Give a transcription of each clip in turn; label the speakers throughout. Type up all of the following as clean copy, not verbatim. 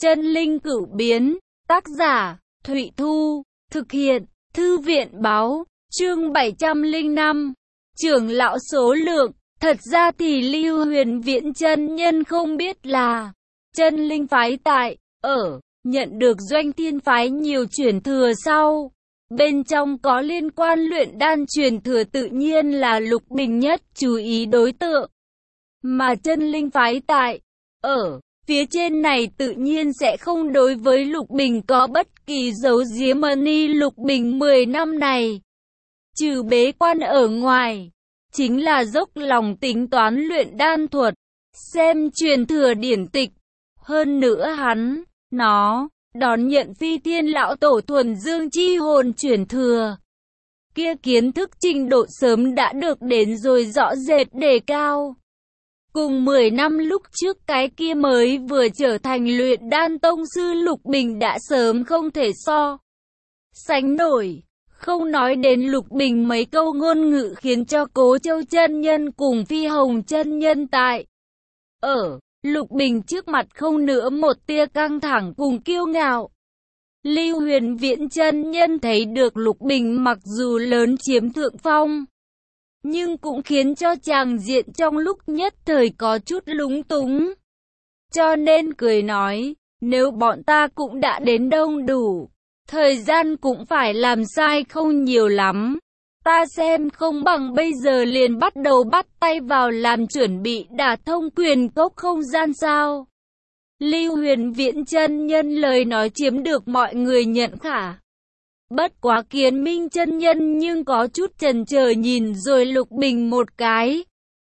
Speaker 1: Chân linh cửu biến, tác giả, Thụy Thu, thực hiện, Thư viện báo, chương 705, trưởng lão số lượng. Thật ra thì Lưu Huyền Viễn chân nhân không biết là chân linh phái tại nhận được Doanh Thiên phái nhiều truyền thừa sau. Bên trong có liên quan luyện đan truyền thừa tự nhiên là Lục Bình nhất chú ý đối tượng. Mà chân linh phái tại phía trên này tự nhiên sẽ không đối với Lục Bình có bất kỳ dấu giếm. Lục Bình 10 năm này, trừ bế quan ở ngoài, chính là dốc lòng tính toán luyện đan thuật, xem truyền thừa điển tịch. Hơn nữa hắn, đón nhận Phi Thiên lão tổ thuần dương chi hồn truyền thừa. Kia kiến thức trình độ sớm đã được đến rồi rõ rệt đề cao. Cùng 10 năm lúc trước cái kia mới vừa trở thành luyện đan tông sư Lục Bình đã sớm không thể so sánh nổi. Không nói đến Lục Bình mấy câu ngôn ngữ khiến cho Cố Châu chân nhân cùng Phi Hồng chân nhân tại Lục Bình trước mặt không nữa một tia căng thẳng cùng kiêu ngạo. Lưu Huyền Viễn chân nhân thấy được Lục Bình mặc dù lớn chiếm thượng phong, nhưng cũng khiến cho chàng diện trong lúc nhất thời có chút lúng túng. Cho nên cười nói, nếu bọn ta cũng đã đến đông đủ, thời gian cũng phải làm sai không nhiều lắm. Ta xem không bằng bây giờ liền bắt đầu bắt tay vào làm chuẩn bị đả thông quyền cốc không gian sao. Lưu Huyền Viễn chân nhân lời nói chiếm được mọi người nhận khả. Bất quá Kiến Minh chân nhân nhưng có chút chần chờ nhìn rồi Lục Bình một cái.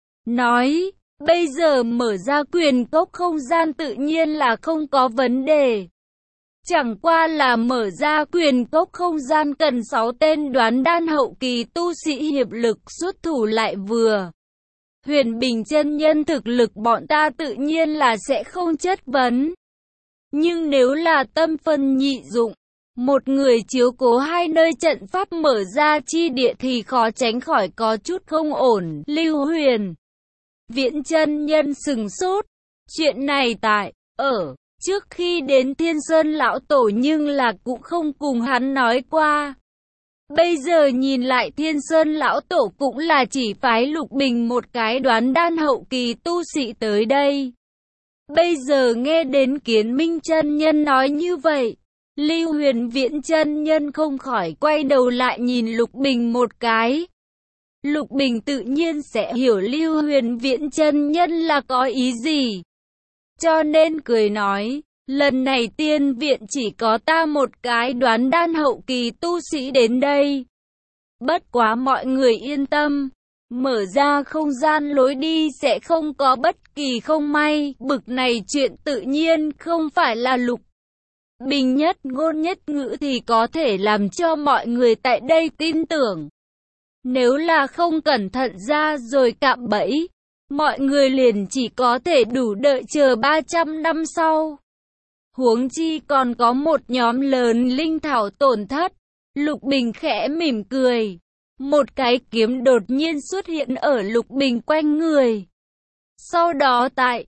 Speaker 1: Nói, bây giờ mở ra quyền cốc không gian tự nhiên là không có vấn đề. Chẳng qua là mở ra quyền cốc không gian cần 6 tên đoán đan hậu kỳ tu sĩ hiệp lực xuất thủ lại vừa. Huyền Bình chân nhân thực lực bọn ta tự nhiên là sẽ không chất vấn. Nhưng nếu là tâm phân nhị dụng, một người chiếu cố hai nơi trận pháp mở ra chi địa thì khó tránh khỏi có chút không ổn. Lưu Huyền Viễn chân nhân sừng sốt. Chuyện này tại trước khi đến Thiên Sơn lão tổ nhưng là cũng không cùng hắn nói qua. Bây giờ nhìn lại Thiên Sơn lão tổ cũng là chỉ phái Lục Bình một cái đoán đan hậu kỳ tu sĩ tới đây. Bây giờ nghe đến Kiến Minh chân nhân nói như vậy, Lưu Huyền Viễn chân nhân không khỏi quay đầu lại nhìn Lục Bình một cái. Lục Bình tự nhiên sẽ hiểu Lưu Huyền Viễn chân nhân là có ý gì. Cho nên cười nói, lần này tiên viện chỉ có ta một cái đoán đan hậu kỳ tu sĩ đến đây. Bất quá mọi người yên tâm, mở ra không gian lối đi sẽ không có bất kỳ không may. Bực này chuyện tự nhiên không phải là Lục Bình nhất ngôn nhất ngữ thì có thể làm cho mọi người tại đây tin tưởng. Nếu là không cẩn thận ra rồi cạm bẫy, mọi người liền chỉ có thể đủ đợi chờ 300 năm sau. Huống chi còn có một nhóm lớn linh thảo tổn thất. Lục Bình khẽ mỉm cười. Một cái kiếm đột nhiên xuất hiện ở Lục Bình quanh người. Sau đó tại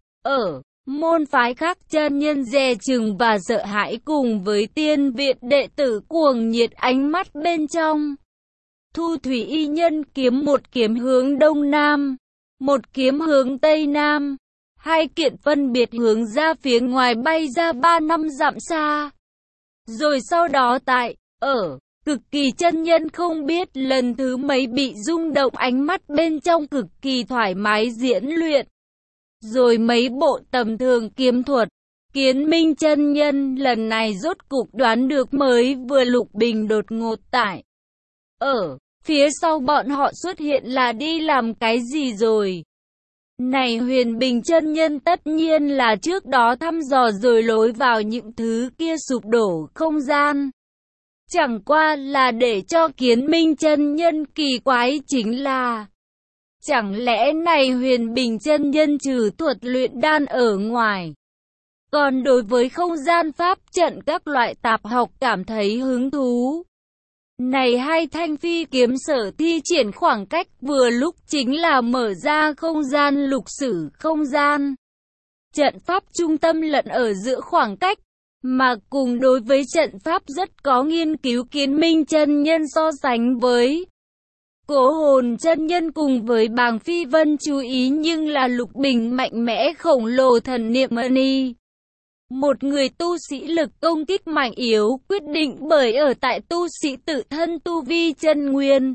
Speaker 1: môn phái khác chân nhân dè chừng và sợ hãi cùng với tiên viện đệ tử cuồng nhiệt ánh mắt bên trong. Thu Thủy y nhân kiếm một kiếm hướng đông nam, một kiếm hướng tây nam, hai kiện phân biệt hướng ra phía ngoài bay ra 3 năm dặm xa. Rồi sau đó tại cực kỳ chân nhân không biết lần thứ mấy bị rung động ánh mắt bên trong cực kỳ thoải mái diễn luyện. Rồi mấy bộ tầm thường kiếm thuật, Kiến Minh chân nhân lần này rốt cục đoán được mới vừa Lục Bình đột ngột tại phía sau bọn họ xuất hiện là đi làm cái gì rồi. Này Huyền Bình chân nhân tất nhiên là trước đó thăm dò rồi lối vào những thứ kia sụp đổ không gian. Chẳng qua là để cho Kiến Minh chân nhân kỳ quái chính là, chẳng lẽ này Huyền Bình chân nhân trừ thuật luyện đan ở ngoài, còn đối với không gian pháp trận các loại tạp học cảm thấy hứng thú. Này hai thanh phi kiếm sở thi triển khoảng cách vừa lúc chính là mở ra không gian lục sử không gian. Trận pháp trung tâm lẫn ở giữa khoảng cách, mà cùng đối với trận pháp rất có nghiên cứu Kiến Minh chân nhân so sánh với Cố Hồn chân nhân cùng với Bàng Phi Vân chú ý nhưng là Lục Bình mạnh mẽ khổng lồ thần niệm mani. Một người tu sĩ lực công kích mạnh yếu quyết định bởi ở tại tu sĩ tự thân tu vi chân nguyên.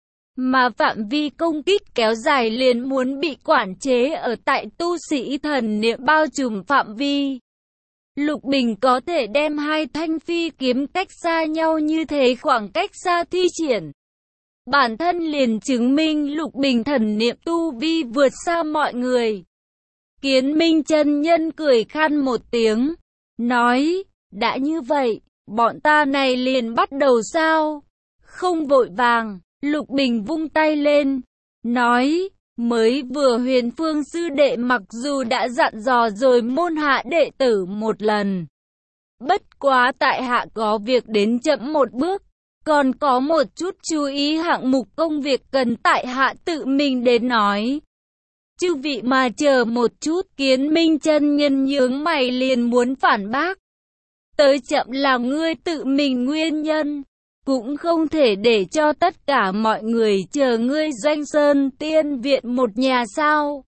Speaker 1: Mà phạm vi công kích kéo dài liền muốn bị quản chế ở tại tu sĩ thần niệm bao trùm phạm vi. Lục Bình có thể đem hai thanh phi kiếm cách xa nhau như thế khoảng cách xa thi triển. Bản thân liền chứng minh Lục Bình thần niệm tu vi vượt xa mọi người. Kiến Minh chân nhân cười khan một tiếng, nói, đã như vậy, bọn ta này liền bắt đầu sao? Không vội vàng, Lục Bình vung tay lên, nói, mới vừa Huyền Phương sư đệ mặc dù đã dặn dò rồi môn hạ đệ tử một lần. Bất quá tại hạ có việc đến chậm một bước, còn có một chút chú ý hạng mục công việc cần tại hạ tự mình đến nói. Chư vị mà chờ một chút, Kiến Minh chân nhân nhướng mày liền muốn phản bác. Tới chậm là ngươi tự mình nguyên nhân, cũng không thể để cho tất cả mọi người chờ ngươi Doanh Sơn Tiên Viện một nhà sao.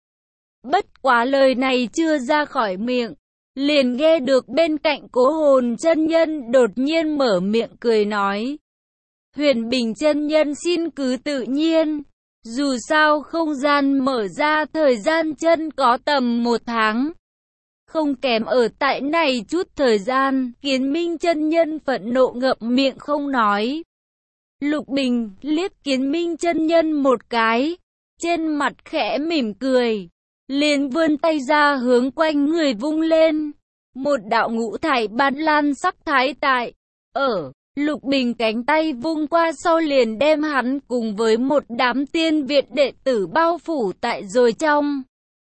Speaker 1: Bất quá lời này chưa ra khỏi miệng, liền nghe được bên cạnh Cố Hồn chân nhân đột nhiên mở miệng cười nói. Huyền Bình chân nhân xin cứ tự nhiên, dù sao không gian mở ra thời gian chân có tầm 1 tháng. Không kém ở tại này chút thời gian, Kiến Minh chân nhân phẫn nộ ngậm miệng không nói. Lục Bình liếc Kiến Minh chân nhân một cái, trên mặt khẽ mỉm cười, liền vươn tay ra hướng quanh người vung lên. Một đạo ngũ thải ban lan sắc thái tại, Lục Bình cánh tay vung qua sau liền đem hắn cùng với một đám tiên viện đệ tử bao phủ tại rồi trong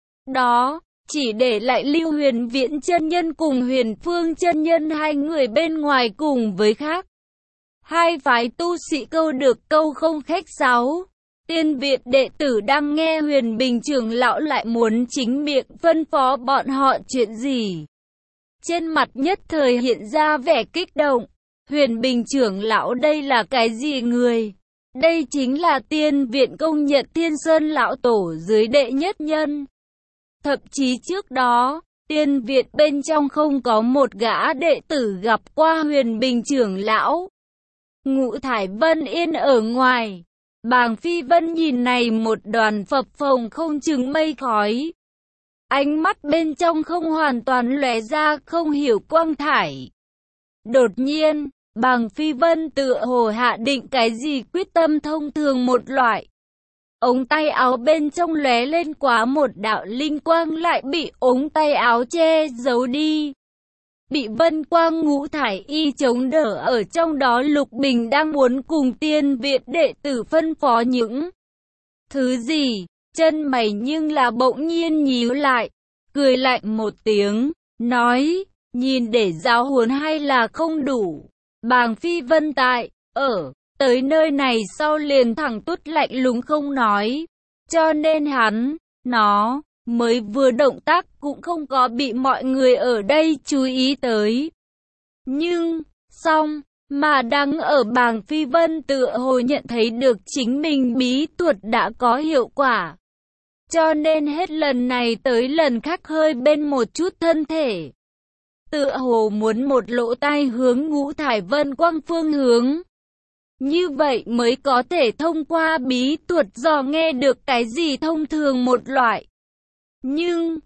Speaker 1: đó. Chỉ để lại Lưu Huyền Viễn chân nhân cùng Huyền Phương chân nhân hai người bên ngoài cùng với khác. Hai phái tu sĩ câu được câu không khách sáo. Tiên viện đệ tử đang nghe Huyền Bình trưởng lão lại muốn chính miệng phân phó bọn họ chuyện gì. Trên mặt nhất thời hiện ra vẻ kích động. Huyền Bình trưởng lão đây là cái gì người? Đây chính là tiên viện công nhận Thiên Sơn lão tổ dưới đệ nhất nhân. Thậm chí trước đó, tiên viện bên trong không có một gã đệ tử gặp qua Huyền Bình trưởng lão. Ngũ thải Vân Yên ở ngoài, Bàng Phi Vân nhìn này một đoàn phập phồng không chừng mây khói. Ánh mắt bên trong không hoàn toàn lóe ra không hiểu quang thải. Đột nhiên, Bàng Phi Vân tựa hồ hạ định cái gì quyết tâm thông thường một loại. Ống tay áo bên trong lóe lên quá một đạo linh quang lại bị ống tay áo che giấu đi. Bị vân quang ngũ thải y chống đỡ ở trong đó. Lục Bình đang muốn cùng tiên viện đệ tử phân phó những thứ gì, chân mày nhưng là bỗng nhiên nhíu lại, cười lạnh một tiếng, nói, nhìn để giáo huấn hay là không đủ. Bàng Phi Vân tại, tới nơi này sau liền thẳng tút lạnh lùng không nói, cho nên nó mới vừa động tác cũng không có bị mọi người ở đây chú ý tới. Nhưng, mà đang ở Bàng Phi Vân tựa hồ nhận thấy được chính mình bí thuật đã có hiệu quả. Cho nên hết lần này tới lần khác hơi bên một chút thân thể. Tựa hồ muốn một lỗ tai hướng ngũ thải vân quang phương hướng. Như vậy mới có thể thông qua bí thuật dò nghe được cái gì thông thường một loại. Nhưng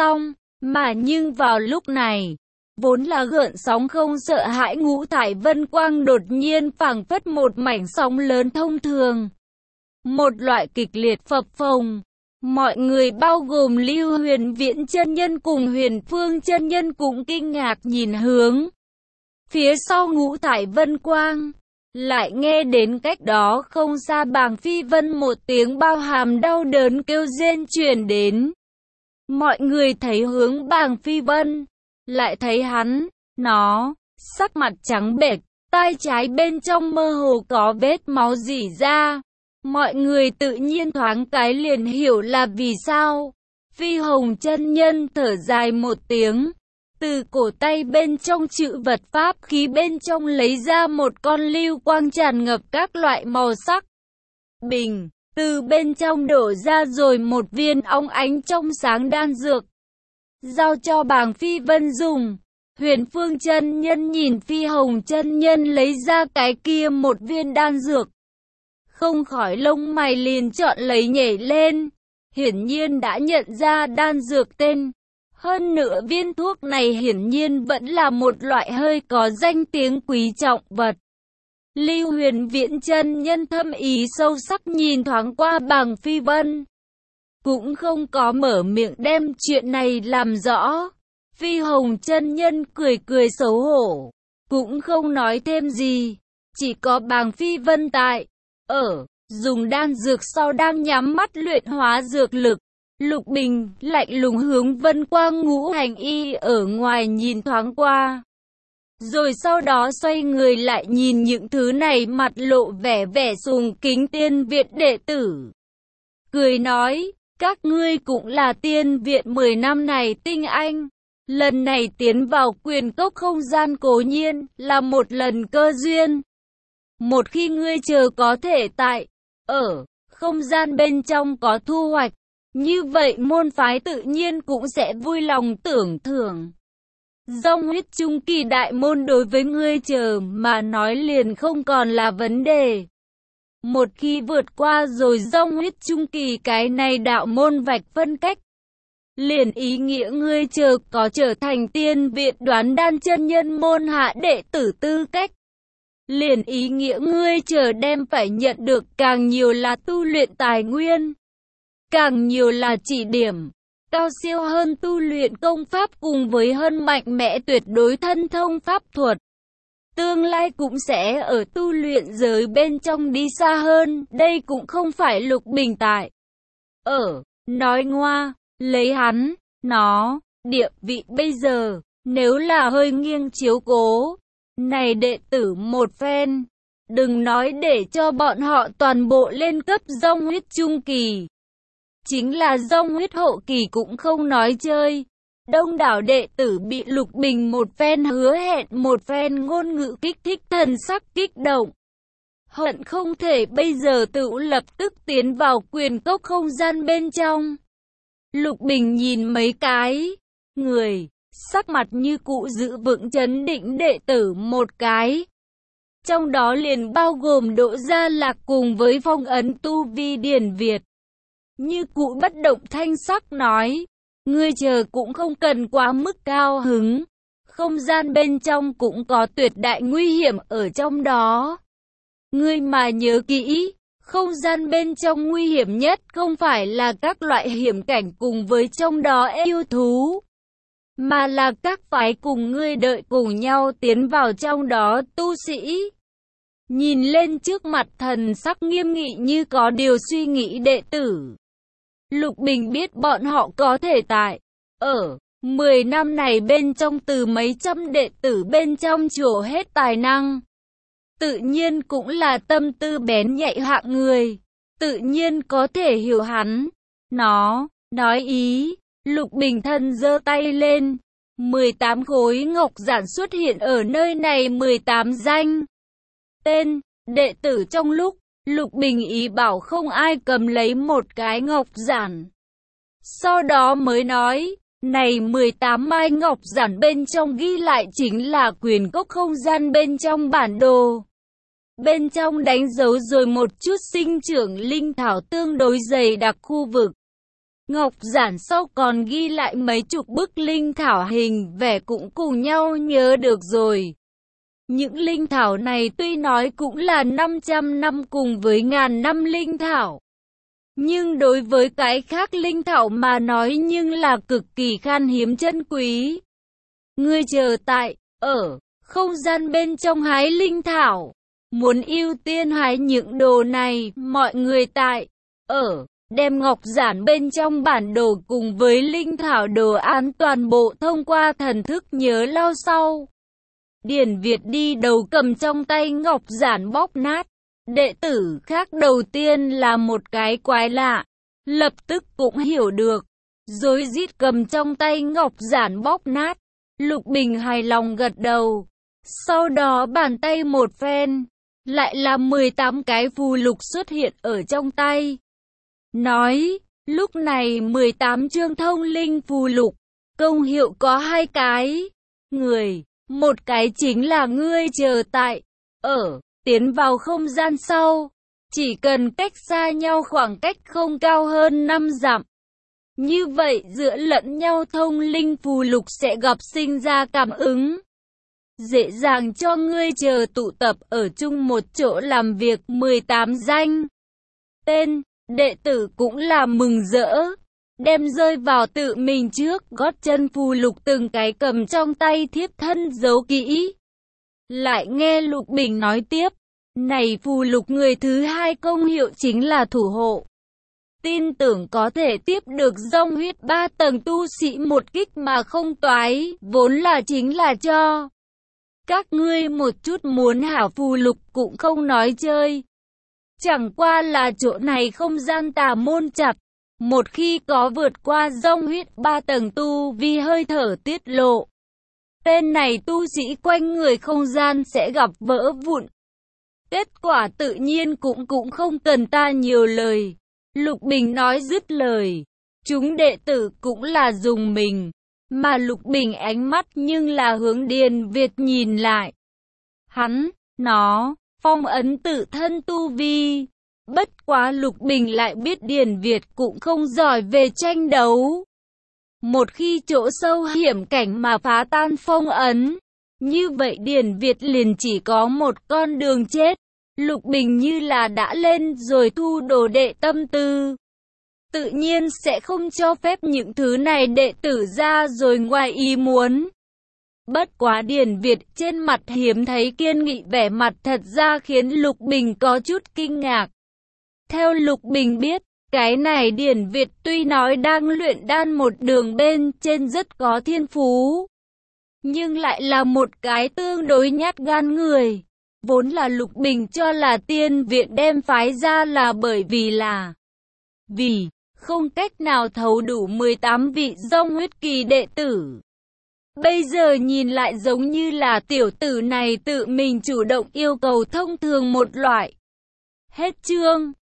Speaker 1: vào lúc này, vốn là gợn sóng không sợ hãi ngũ thải vân quang đột nhiên phảng phất một mảnh sóng lớn thông thường. Một loại kịch liệt phập phồng. Mọi người bao gồm Lưu Huyền Viễn chân nhân cùng Huyền Phương chân nhân cũng kinh ngạc nhìn hướng phía sau ngũ thải vân quang. Lại nghe đến cách đó không xa Bàng Phi Vân một tiếng bao hàm đau đớn kêu rên truyền đến. Mọi người thấy hướng Bàng Phi Vân, lại thấy nó sắc mặt trắng bệch, tai trái bên trong mơ hồ có vết máu rỉ ra. Mọi người tự nhiên thoáng cái liền hiểu là vì sao. Phi Hồng chân nhân thở dài một tiếng, Từ cổ tay bên trong chữ vật pháp khí bên trong lấy ra một con lưu quang tràn ngập các loại màu sắc bình, từ bên trong đổ ra rồi một viên óng ánh trong sáng đan dược, giao cho Bàng Phi Vân dùng. Huyền Phương chân nhân nhìn Phi Hồng chân nhân lấy ra cái kia một viên đan dược, không khỏi lông mày liền chọn lấy nhảy lên, hiển nhiên đã nhận ra đan dược tên. Hơn nữa viên thuốc này hiển nhiên vẫn là một loại hơi có danh tiếng quý trọng vật. Lưu Huyền Viễn chân nhân thâm ý sâu sắc nhìn thoáng qua Bàng Phi Vân, cũng không có mở miệng đem chuyện này làm rõ. Phi Hồng chân nhân cười cười xấu hổ, cũng không nói thêm gì, chỉ có Bàng Phi Vân tại dùng đan dược sau đang nhắm mắt luyện hóa dược lực. Lục Bình lạnh lùng hướng Vân Quang Ngũ Hành Y ở ngoài nhìn thoáng qua, rồi sau đó xoay người lại nhìn những thứ này, mặt lộ vẻ sùng kính tiên viện đệ tử, cười nói: các ngươi cũng là tiên viện 10 năm này tinh anh, lần này tiến vào Quyền Cốc không gian cố nhiên là một lần cơ duyên. Một khi ngươi chờ có thể tại không gian bên trong có thu hoạch, như vậy môn phái tự nhiên cũng sẽ vui lòng tưởng thưởng. Dòng huyết trung kỳ đại môn đối với ngươi chờ mà nói liền không còn là vấn đề. Một khi vượt qua rồi dòng huyết trung kỳ cái này đạo môn vạch phân cách, liền ý nghĩa ngươi chờ có trở thành tiên viện Đoán Đan chân nhân môn hạ đệ tử tư cách. Liền ý nghĩa ngươi chờ đem phải nhận được càng nhiều là tu luyện tài nguyên, càng nhiều là chỉ điểm, cao siêu hơn tu luyện công pháp cùng với hơn mạnh mẽ tuyệt đối thân thông pháp thuật. Tương lai cũng sẽ ở tu luyện giới bên trong đi xa hơn, đây cũng không phải Lục Bình tại nói ngoa, lấy hắn, địa vị bây giờ, nếu là hơi nghiêng chiếu cố này đệ tử một phen, đừng nói để cho bọn họ toàn bộ lên cấp dòng huyết trung kỳ, chính là dòng huyết hậu kỳ cũng không nói chơi. Đông đảo đệ tử bị Lục Bình một phen hứa hẹn, một phen ngôn ngữ kích thích thần sắc kích động, hận không thể bây giờ tự lập tức tiến vào Quyền Cốc không gian bên trong. Lục Bình nhìn mấy cái người sắc mặt như cũ giữ vững trấn định đệ tử một cái, trong đó liền bao gồm Đỗ Gia Lạc cùng với phong ấn tu vi Điền Việt. Như cũ bất động thanh sắc nói: ngươi chờ cũng không cần quá mức cao hứng, không gian bên trong cũng có tuyệt đại nguy hiểm ở trong đó. Ngươi mà nhớ kỹ, không gian bên trong nguy hiểm nhất không phải là các loại hiểm cảnh cùng với trong đó yêu thú, mà là các phái cùng ngươi đợi cùng nhau tiến vào trong đó tu sĩ. Nhìn lên trước mặt thần sắc nghiêm nghị như có điều suy nghĩ đệ tử, Lục Bình biết bọn họ có thể tại 10 năm này bên trong từ mấy trăm đệ tử bên trong trổ hết tài năng. Tự nhiên cũng là tâm tư bén nhạy hạng người, tự nhiên có thể hiểu hắn. Nói ý, Lục Bình thân giơ tay lên, 18 khối ngọc giản xuất hiện ở nơi này, 18 danh tên đệ tử. Trong lúc Lục Bình ý bảo không ai cầm lấy một cái ngọc giản, sau đó mới nói: này 18 mai ngọc giản bên trong ghi lại chính là Quyền Cốc không gian bên trong bản đồ. Bên trong đánh dấu rồi một chút sinh trưởng linh thảo tương đối dày đặc khu vực. Ngọc giản sau còn ghi lại mấy chục bức linh thảo hình vẽ cũng cùng nhau nhớ được rồi. Những linh thảo này tuy nói cũng là 500 năm cùng với ngàn năm linh thảo, nhưng đối với cái khác linh thảo mà nói nhưng là cực kỳ khan hiếm chân quý. Ngươi chờ tại không gian bên trong hái linh thảo, muốn ưu tiên hái những đồ này, mọi người tại đem ngọc giản bên trong bản đồ cùng với linh thảo đồ án toàn bộ thông qua thần thức nhớ lao sau. Điền Việt đi đầu cầm trong tay ngọc giản bóp nát. Đệ tử khác đầu tiên là một cái quái lạ, lập tức cũng hiểu được, rối rít cầm trong tay ngọc giản bóp nát. Lục Bình hài lòng gật đầu. Sau đó bàn tay một phen, lại là 18 cái phù lục xuất hiện ở trong tay. Nói, lúc này 18 chương thông linh phù lục, công hiệu có 2 cái. Người, một cái chính là ngươi chờ tại, tiến vào không gian sau. Chỉ cần cách xa nhau khoảng cách không cao hơn 5 dặm. Như vậy giữa lẫn nhau thông linh phù lục sẽ gặp sinh ra cảm ứng. Dễ dàng cho ngươi chờ tụ tập ở chung một chỗ làm việc. 18 danh. Tên, đệ tử cũng là mừng rỡ. Đem rơi vào tự mình trước gót chân phù lục từng cái cầm trong tay thiếp thân giấu kỹ. Lại nghe Lục Bình nói tiếp. Này phù lục người thứ 2 công hiệu chính là thủ hộ. Tin tưởng có thể tiếp được dòng huyết 3 tầng tu sĩ một kích mà không toái, vốn là chính là cho các ngươi một chút muốn hảo phù lục cũng không nói chơi. Chẳng qua là chỗ này không gian tà môn chặt, một khi có vượt qua dòng huyết 3 tầng tu vi hơi thở tiết lộ, tên này tu sĩ quanh người không gian sẽ gặp vỡ vụn. Kết quả tự nhiên cũng không cần ta nhiều lời. Lục Bình nói dứt lời, chúng đệ tử cũng là dùng mình, mà Lục Bình ánh mắt nhưng là hướng Điền Việt nhìn lại. Nó, phong ấn tự thân tu vi. Bất quá Lục Bình lại biết Điền Việt cũng không giỏi về tranh đấu. Một khi chỗ sâu hiểm cảnh mà phá tan phong ấn, như vậy Điền Việt liền chỉ có một con đường chết. Lục Bình như là đã lên rồi thu đồ đệ tâm tư. Tự nhiên sẽ không cho phép những thứ này đệ tử ra rồi ngoài ý muốn. Bất quá Điền Việt trên mặt hiếm thấy kiên nghị vẻ mặt thật ra khiến Lục Bình có chút kinh ngạc. Theo Lục Bình biết, cái này Điền Việt tuy nói đang luyện đan một đường bên trên rất có thiên phú, nhưng lại là một cái tương đối nhát gan người. Vốn là Lục Bình cho là tiên viện đem phái ra là bởi vì không cách nào thấu đủ 18 vị dòng huyết kỳ đệ tử. Bây giờ nhìn lại giống như là tiểu tử này tự mình chủ động yêu cầu thông thường một loại. Hết chương.